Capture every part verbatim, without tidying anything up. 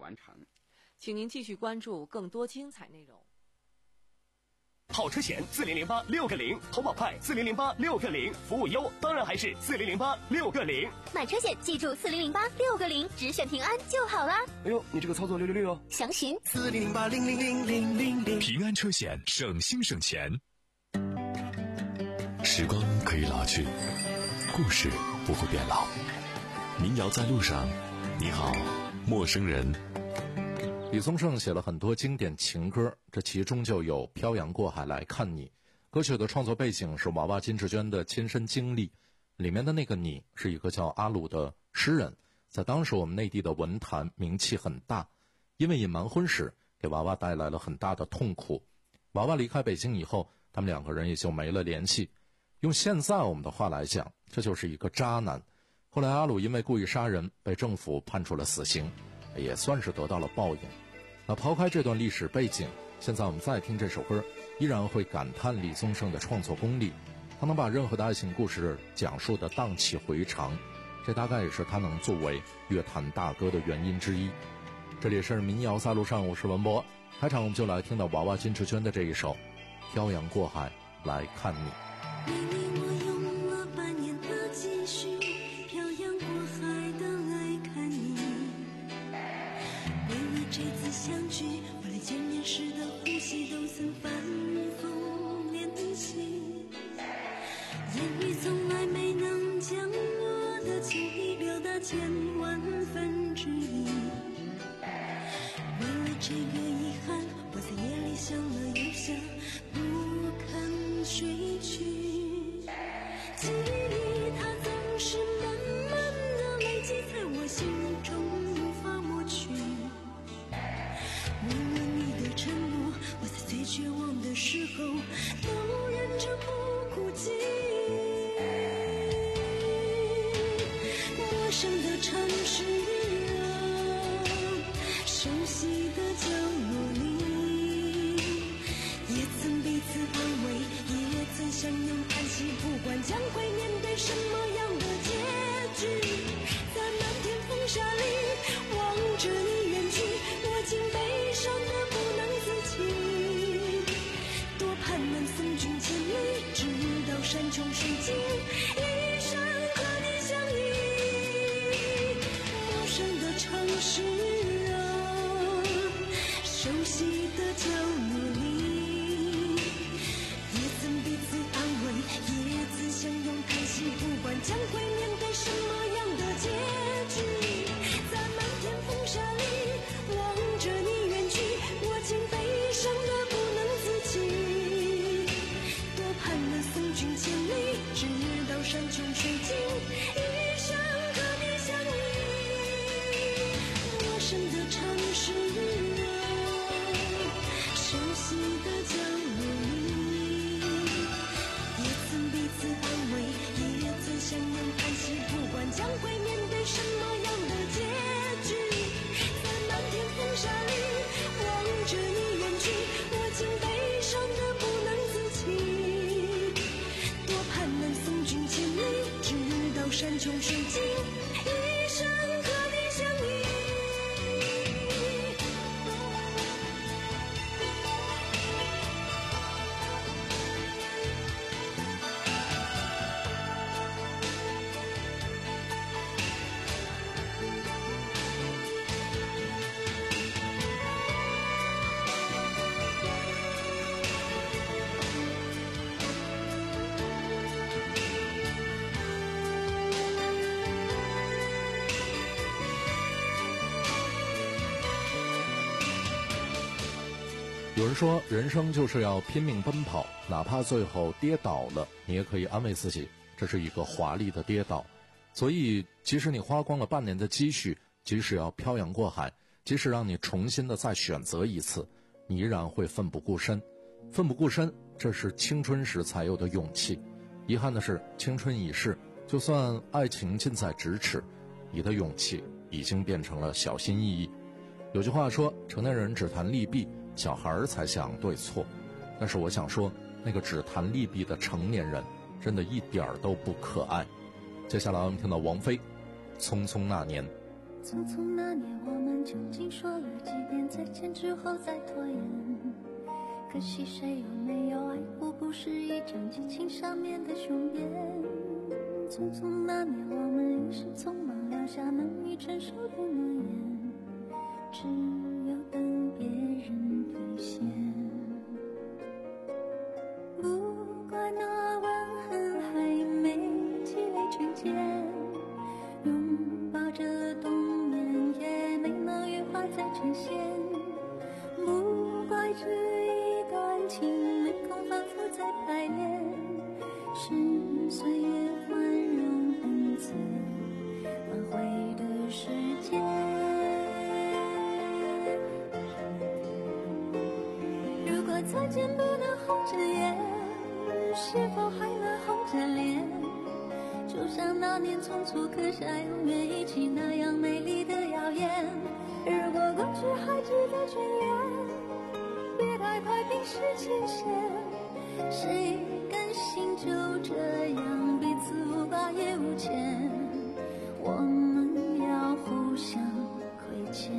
完成。 请您继续关注更多精彩内容。 好车险四零零八六个零，投保快四零零八六个零，服务优当然还是四零零八六个零。 买车险记住四零零八六个零，只选平安就好啦。 哎呦，你这个操作六六六哦！ 详询四零零八零零零零零零。 平安车险，省心省钱。时光可以老去，故事不会变老。民谣在路上，你好，陌生人。 李宗盛写了很多经典情歌，这其中就有《漂洋过海来看你》。歌曲的创作背景是娃娃金志娟的亲身经历，里面的那个你是一个叫阿鲁的诗人，在当时我们内地的文坛名气很大，因为隐瞒婚史给娃娃带来了很大的痛苦。娃娃离开北京以后，他们两个人也就没了联系。用现在我们的话来讲，这就是一个渣男。后来阿鲁因为故意杀人被政府判处了死刑，也算是得到了报应。那抛开这段历史背景，现在我们再听这首歌，依然会感叹李宗盛的创作功力。他能把任何的爱情故事讲述的荡气回肠，这大概也是他能作为乐坛大哥的原因之一。这里是民谣在路上，我是文博。开场我们就来听到娃娃金志娟的这一首《漂洋过海来看你》。 相聚，我连见面时的呼吸都曾反复练习，言语从来没能将我的情意表达千万分之一。为了这个遗憾，我在夜里想了又想，不肯睡去。记忆它总是慢慢的累积在我心中，无法抹去。为了你的承诺，我在最绝望的时候都忍着不哭泣。陌生的城市啊，熟悉的角落里，也曾彼此安慰，也曾相拥叹息，不管将会面对什么样的结局。在漫天风沙里望着你远去，我竟悲伤得不能自己，多盼能送君千里，直到山穷水尽，一生和你相依。陌生的城市啊，熟悉的角落里，也曾彼此安慰，也曾相拥叹息，不管将会面对什么样的结局。在漫天风沙里望着你远去，我竟悲伤得不能自己，多盼能送君千里，直到山穷水尽，一生和你相依。陌生的城市啊，熟悉的角落里，也曾彼此安慰，也曾相拥叹息，不管将会面对什么样的结局。在漫天风沙里望着你远去，我竟悲伤得不能自己，多盼能送君千里，直到山穷水尽，一生和你相依。 有人说人生就是要拼命奔跑，哪怕最后跌倒了，你也可以安慰自己，这是一个华丽的跌倒。所以即使你花光了半年的积蓄，即使要漂洋过海，即使让你重新的再选择一次，你依然会奋不顾身。奋不顾身，这是青春时才有的勇气。遗憾的是，青春已逝，就算爱情近在咫尺，你的勇气已经变成了小心翼翼。有句话说，成年人只谈利弊，小孩才想对错。但是我想说，那个只谈利弊的成年人真的一点儿都不可爱。接下来我们听到王菲《匆匆那年》。 匆匆那年，我们究竟说了几遍再见之后再拖延？可惜谁有没有爱过，不是一张激情上面的雄辩。匆匆那年，我们一时匆忙留下难以承受的诺言，只有等别人兑现。不怪那吻痕还没积累成茧，拥抱着冬眠也没能羽化再成仙。不怪这一段情没空反复再排练，是岁月宽容恩赐挽回的时间。如果再见不能红着眼，是否还能红着脸？就像那年匆促刻下永远一起那样美丽的谣言。如果过去还值得眷恋，别太快冰释前嫌。谁甘心就这样彼此无挂也无牵？我们要互相亏欠，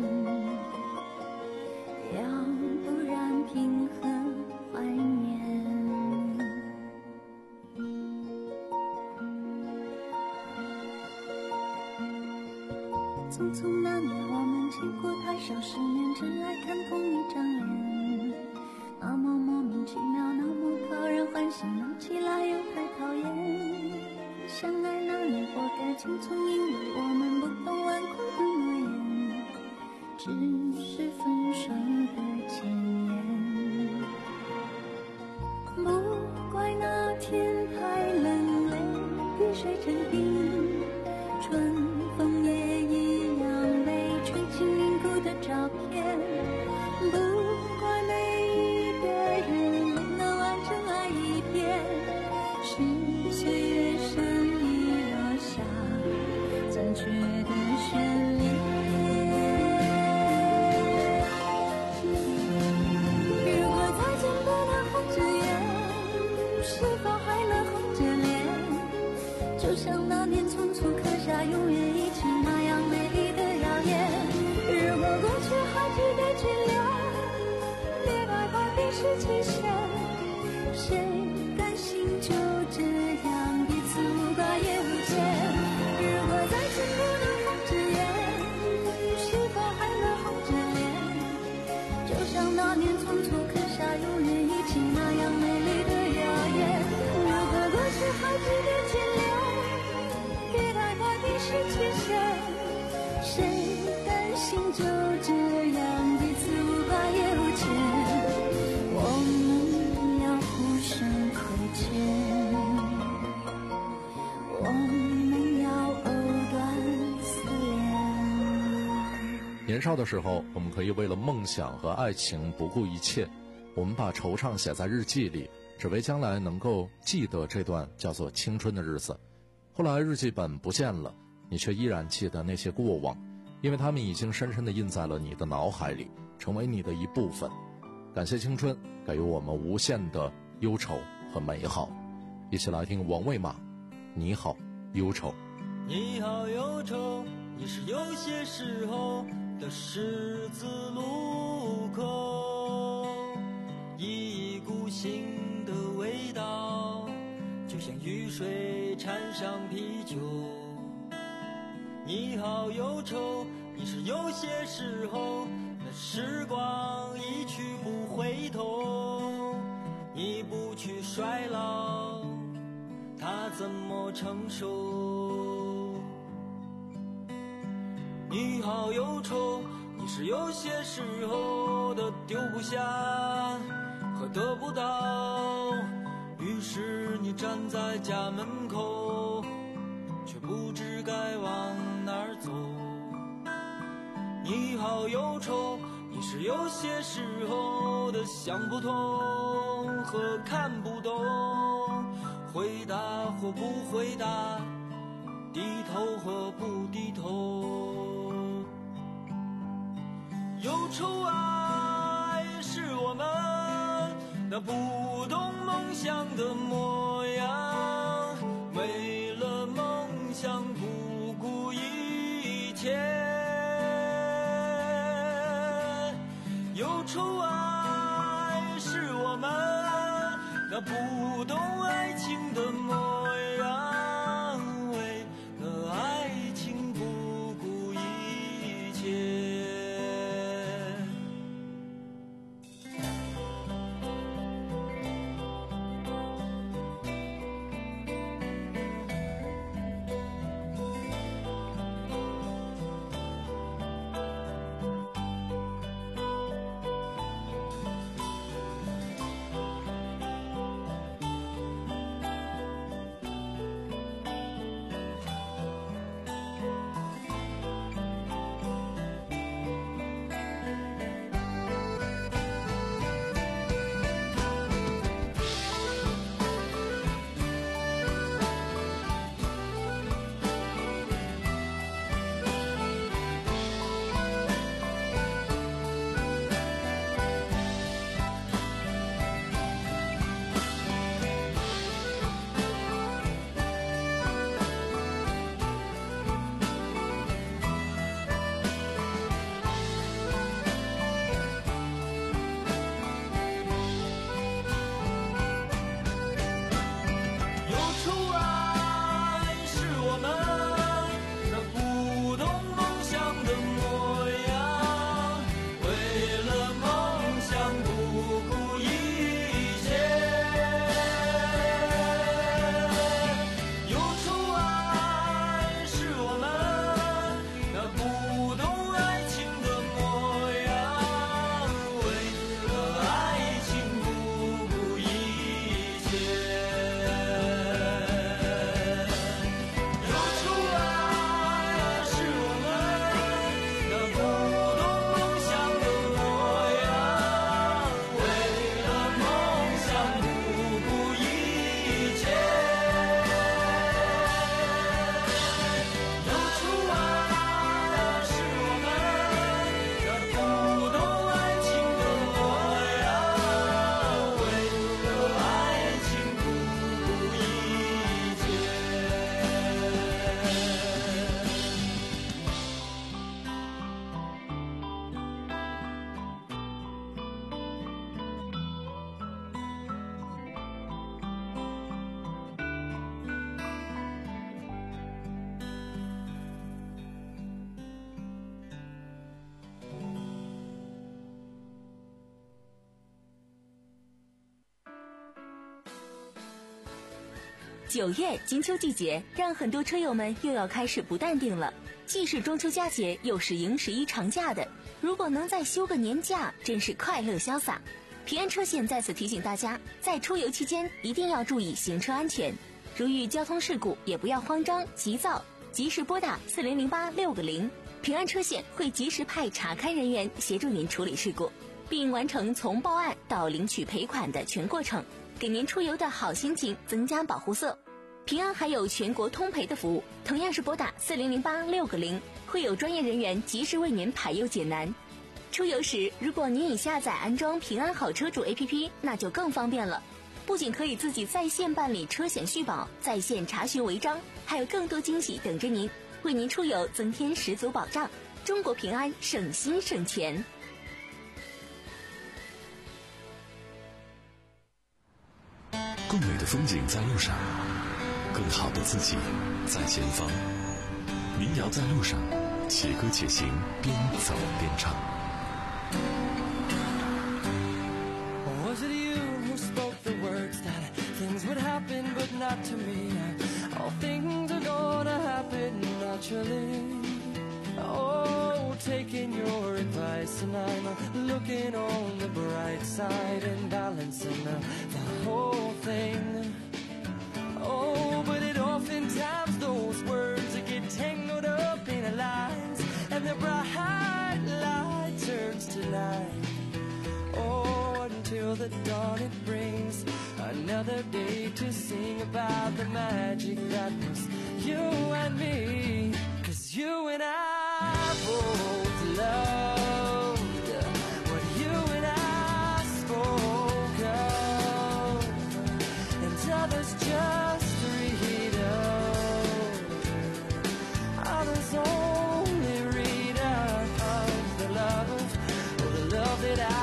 要不然凭何怀念？匆匆那年，我们见过太少世面，只爱看同一张脸。那么莫名其妙，那么讨人欢喜，闹起来又太讨厌。相爱那年活该青葱，因为我们不懂顽固的诺言，只是分手的前言。不怪那天太冷，泪滴水成冰，春风也一样被吹进凝固的照片。不怪每一个人没能完整爱一遍，是岁月善意落下残缺的眷恋。如果再见不能红着眼，是否还能红着脸？就像那年匆促刻下永远一起那样美丽的谣言。如果过去还值得眷恋，别太快冰释前嫌。谁甘心就这样彼此无挂也无牵？如果再见不能红着眼，是否还能红着脸？就像那年匆促刻下永远一起那样美丽的谣言。如果过去还值得眷恋，别太快冰释前嫌。谁甘心就这样彼此无挂也无牵？我们要互相亏欠，我们要藕断丝连。 年少的时候，我们可以为了梦想和爱情不顾一切，我们把惆怅写在日记里，只为将来能够记得这段叫做青春的日子。后来日记本不见了，你却依然记得那些过往，因为它们已经深深地印在了你的脑海里，成为你的一部分。感谢青春给予我们无限的忧愁和美好。一起来听王卫马，你好忧愁。 你好忧愁，你是有些时候的十字路口，一股新的味道，就像雨水掺上啤酒。你好忧愁，你是有些时候那时光一去不回头，你不去衰老，它怎么承受？你好忧愁，你是有些时候的丢不下和得不到，于是你站在家门口，却不知该往哪儿走。你好忧愁，你是有些时候的想不通和看不懂，回答或不回答，低头和不低头。忧愁爱是我们那不懂梦想的模样，为了梦想不顾一切。 忧愁爱是我们那不懂爱情的模样，为了爱情不顾一切。 九月金秋季节，让很多车友们又要开始不淡定了。既是中秋佳节，又是迎十一长假的，如果能再休个年假，真是快乐潇洒。平安车险在此提醒大家，在出游期间一定要注意行车安全，如遇交通事故也不要慌张急躁，及时拨打四零零八六个零，平安车险会及时派查勘人员协助您处理事故，并完成从报案到领取赔款的全过程，给您出游的好心情增加保护色。平安还有全国通赔的服务，同样是拨打四零零八六个零，会有专业人员及时为您排忧解难。出游时，如果您已下载安装平安好车主 A P P， 那就更方便了。不仅可以自己在线办理车险续保，在线查询违章，还有更多惊喜等着您，为您出游增添十足保障。中国平安，省心省钱。 更美的风景在路上，更好的自己在前方。民谣在路上，且歌且行，边走边唱。 Was it you who spoke the words that things would happen but not to me? All things are gonna happen naturally. Oh, taking your advice and I'm looking on the bright side and balancing the, the whole thing. Oh, but it oftentimes those words get tangled up in the lines and the bright light turns to night. Oh, until the dawn it brings another day to sing about the magic that was you and me. 'Cause you and I both loved what you and I spoke of, and others just read of, others only read of the love, oh, the love that I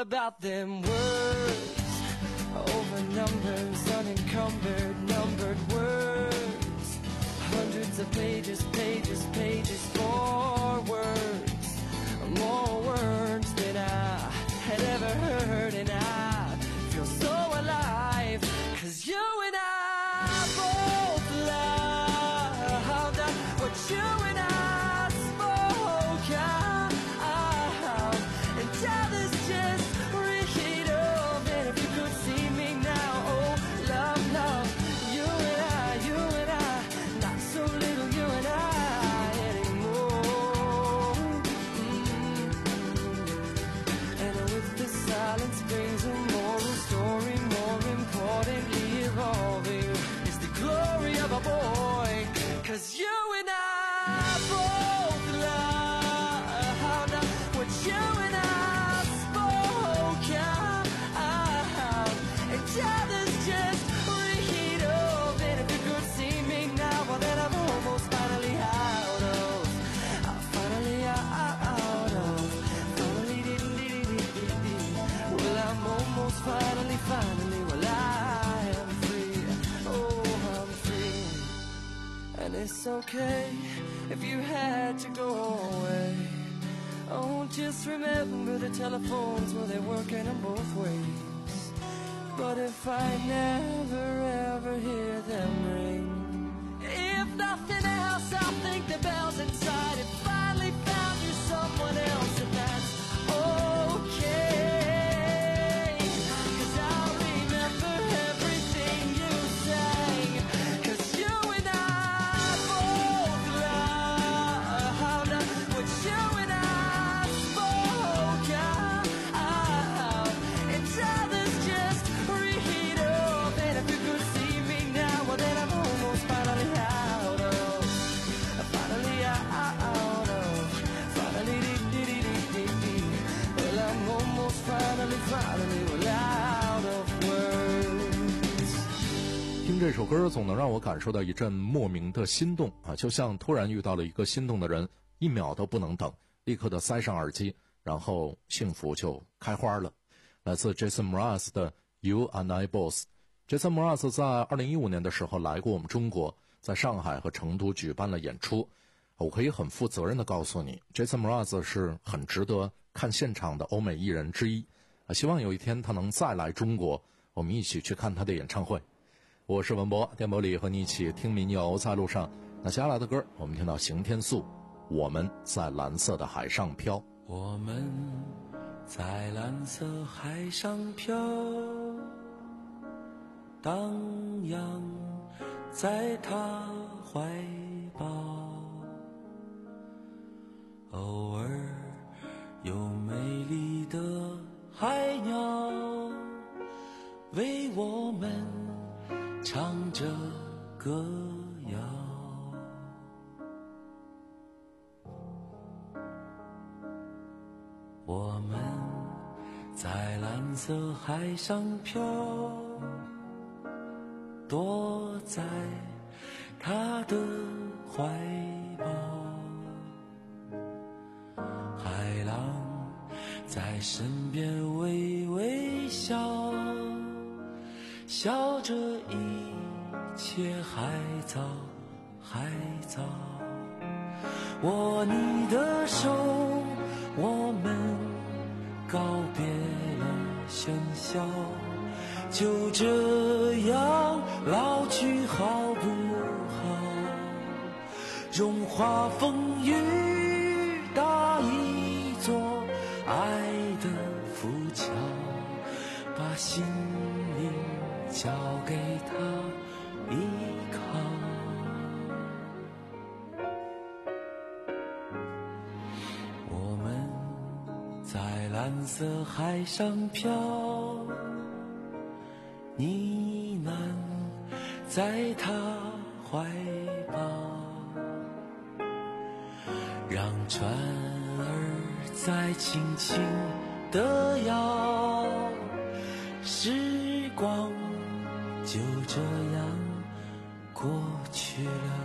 about them words, over numbers, unencumbered, numbered words, hundreds of pages, pages, pages, more words, more words than I had ever heard, and I feel so alive, 'cause you and I both loved what you and I spoke out, and time is just read of it. If you could see me now, oh love, love, you and I, you and I, not so little you and I anymore. Mm-hmm. And with the silence brings a moral story, more importantly evolving is the glory of a boy, 'cause you and I both loved what you and I spoke out, and time is just read of it. If you could see me now, well then I'm almost finally out of, I'm finally out of, finally did did did did. Well I'm almost finally, finally, well I am free, oh I'm free. And it's okay if you had to go away. Oh, just remember the telephones, well they're working in both ways. But if I never ever hear them ring, if nothing else, I'll think the bells inside had finally found you someone else, and that's okay. 'Cause I'll remember everything you sang, 'cause you and I both loved what you and I spoke out, and time is just read of it. If you could see me now, well then I'm almost finally out of, finally out of, finally dee dee dee dee dee. Well I'm almost finally, finally, well out of words. 听这首歌总能让我感受到一阵莫名的心动啊，就像突然遇到了一个心动的人，一秒都不能等，立刻的塞上耳机，然后幸福就开花了。来自 Jason Mraz 的 You and I Both。Jason Mraz 在二零一五年的时候来过我们中国，在上海和成都举办了演出。我可以很负责任的告诉你， Jason Mraz 是很值得看现场的欧美艺人之一。希望有一天他能再来中国，我们一起去看他的演唱会。我是文博，电波里和你一起听民谣在路上。那接下来的歌，我们听到邢天素，我们在蓝色的海上飘。 我们在蓝色海上飘，荡漾在他怀抱，偶尔有美丽的海鸟为我们唱着歌谣。我们在蓝色海上飘，躲在他的怀抱，海浪在身边微微笑，笑着一切还早还早。握你的手，我们告别了喧嚣，就这样老去好不好？融化风雨，搭一座爱的浮桥，把心灵交给他依靠。我们在蓝色海上飘，呢喃在他怀抱，让船儿再轻轻地摇，时光就这样过去了。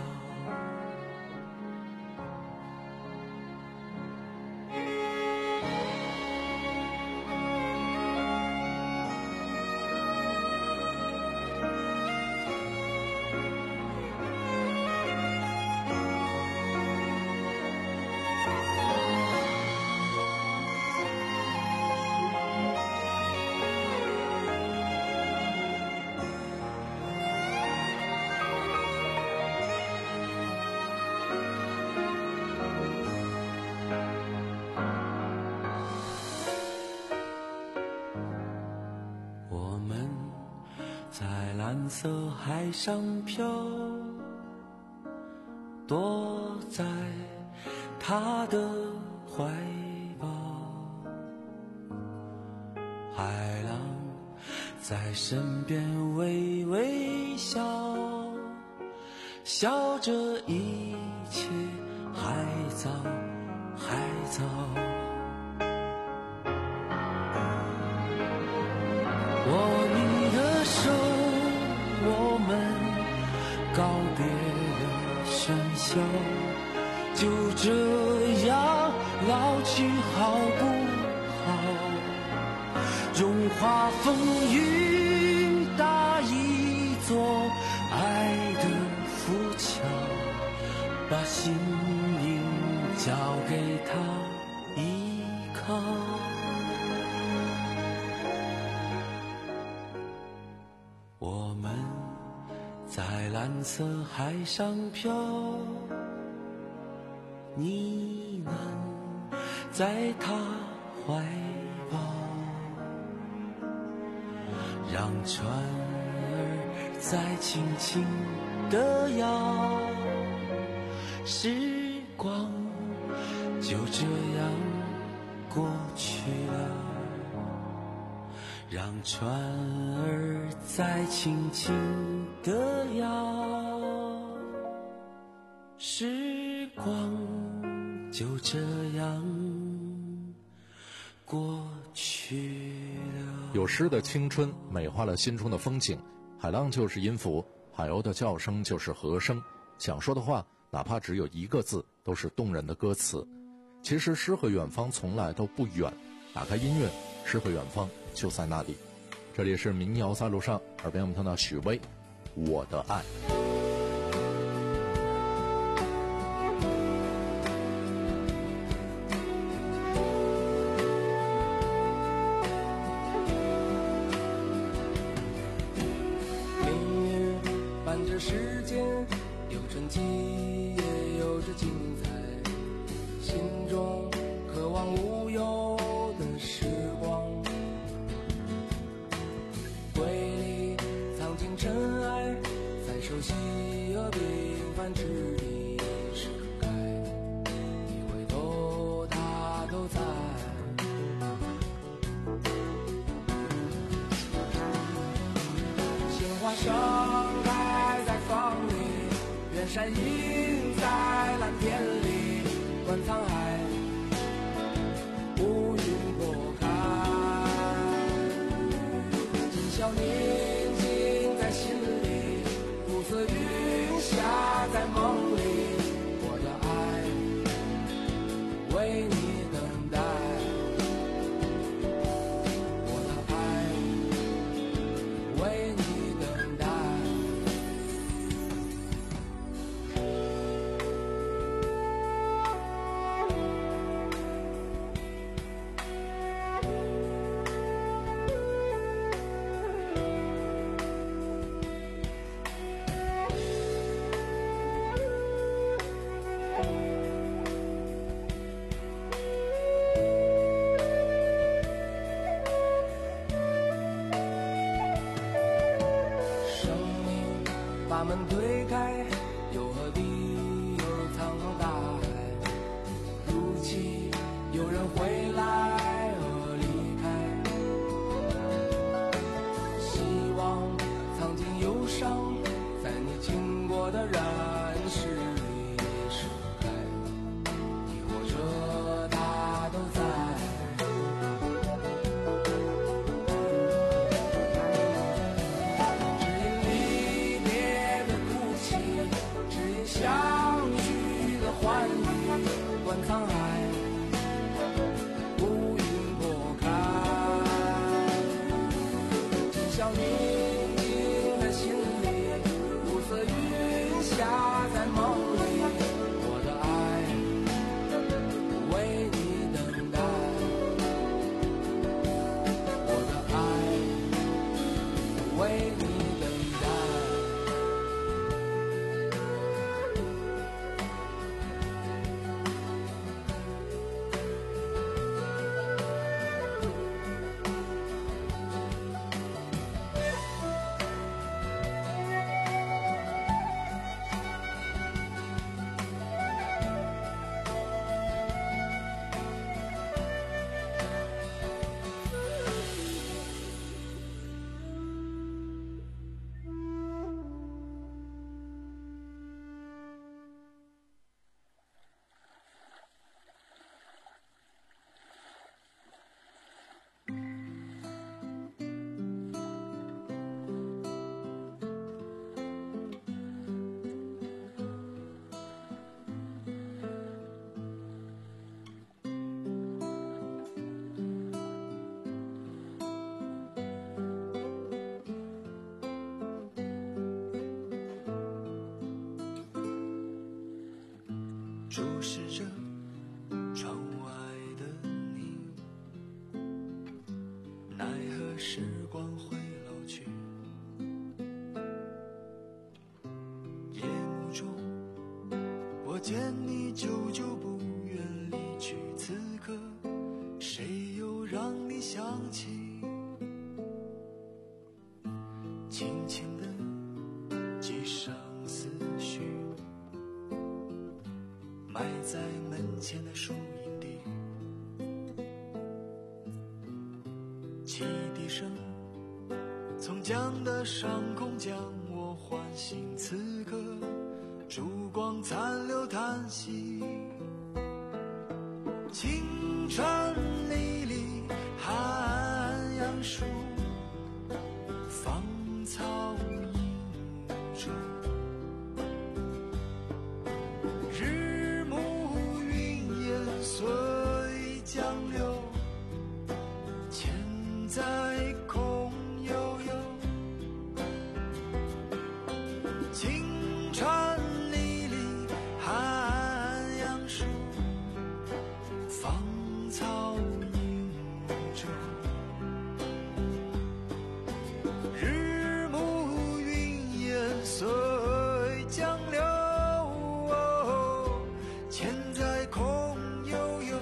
蓝色海上飘，躲在他的怀抱，海浪在身边微微笑，笑着一切还早还早。握你的手，我们告别了喧嚣，就这样老去好不好？融化风雨，搭一座爱的浮桥，把心灵交给他依靠。我们在蓝色海上飘，呢喃在他怀抱，让船儿再轻轻地摇，时光就这样过去了。让船儿再轻轻地摇，时光就这样过去了。 有诗的青春美化了心中的风景，海浪就是音符，海鸥的叫声就是和声，想说的话哪怕只有一个字都是动人的歌词。其实诗和远方从来都不远，打开音乐，诗和远方就在那里。这里是民谣在路上，耳边我们听到许巍我的爱。 命运伴着时间，有传奇也有着精彩，心中渴望无忧的时光，回忆藏进尘埃，在熟悉而平凡之地盛开，一回头它都在。鲜花盛开在风里，远山映在蓝天里，观沧海乌云拨开，今宵宁静在心里，暮色云下在梦里，我的爱为你等待，我的爱为你等待。生命把门推开，又何必有苍茫大海，如期有人回来和离开，希望藏进忧伤，在你经过的人世里盛开，亦或者它都在。相聚的欢愉，观沧海乌云拨开，今宵宁静在心里， 注视着窗外的你，奈何时光会老去。夜幕中我见你久久不愿离去，此刻谁又让你想起，轻轻地系上思绪，埋在门前的树荫地。汽笛声从江的上空将我唤醒，此刻烛光残留叹息。青春里里寒杨树，芳草映无处，日暮云烟随江流，千载空悠悠。青春里里寒杨树，芳草映无处，日暮云烟随江流，千载空悠悠。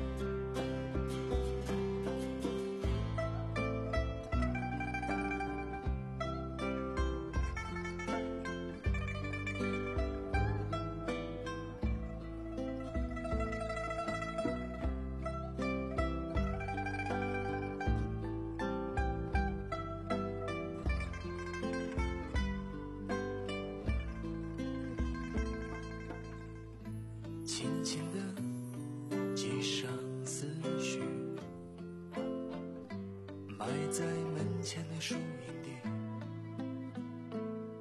轻轻地系上思绪，埋在门前的树荫地。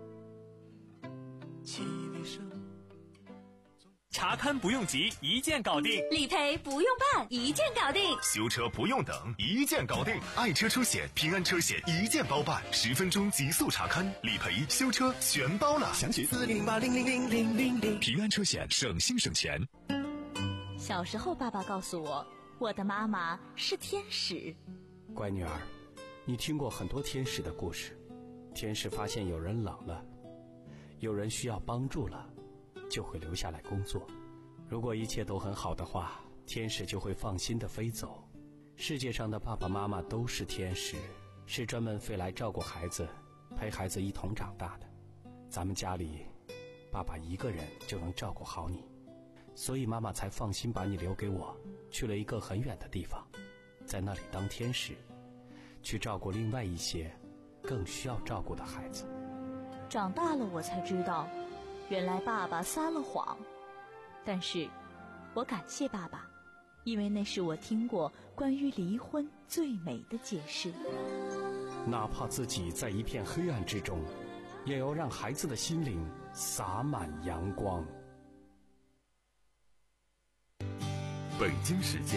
汽笛声。 查勘不用急，一键搞定； 理赔不用办，一键搞定； 修车不用等，一键搞定。爱车出险，平安车险一键包办，十分钟极速查勘，理赔、修车全包了。详询四零零八零零零零零零。平安车险，省心省钱。 小时候，爸爸告诉我，我的妈妈是天使。 乖女儿，你听过很多天使的故事。天使发现有人冷了，有人需要帮助了，就会留下来工作。如果一切都很好的话，天使就会放心地飞走。世界上的爸爸妈妈都是天使，是专门飞来照顾孩子，陪孩子一同长大的。咱们家里，爸爸一个人就能照顾好你，所以妈妈才放心把你留给我，去了一个很远的地方，在那里当天使，去照顾另外一些更需要照顾的孩子。 长大了我才知道，原来爸爸撒了谎，但是我感谢爸爸，因为那是我听过关于离婚最美的解释。 哪怕自己在一片黑暗之中，也要让孩子的心灵洒满阳光。 北京时间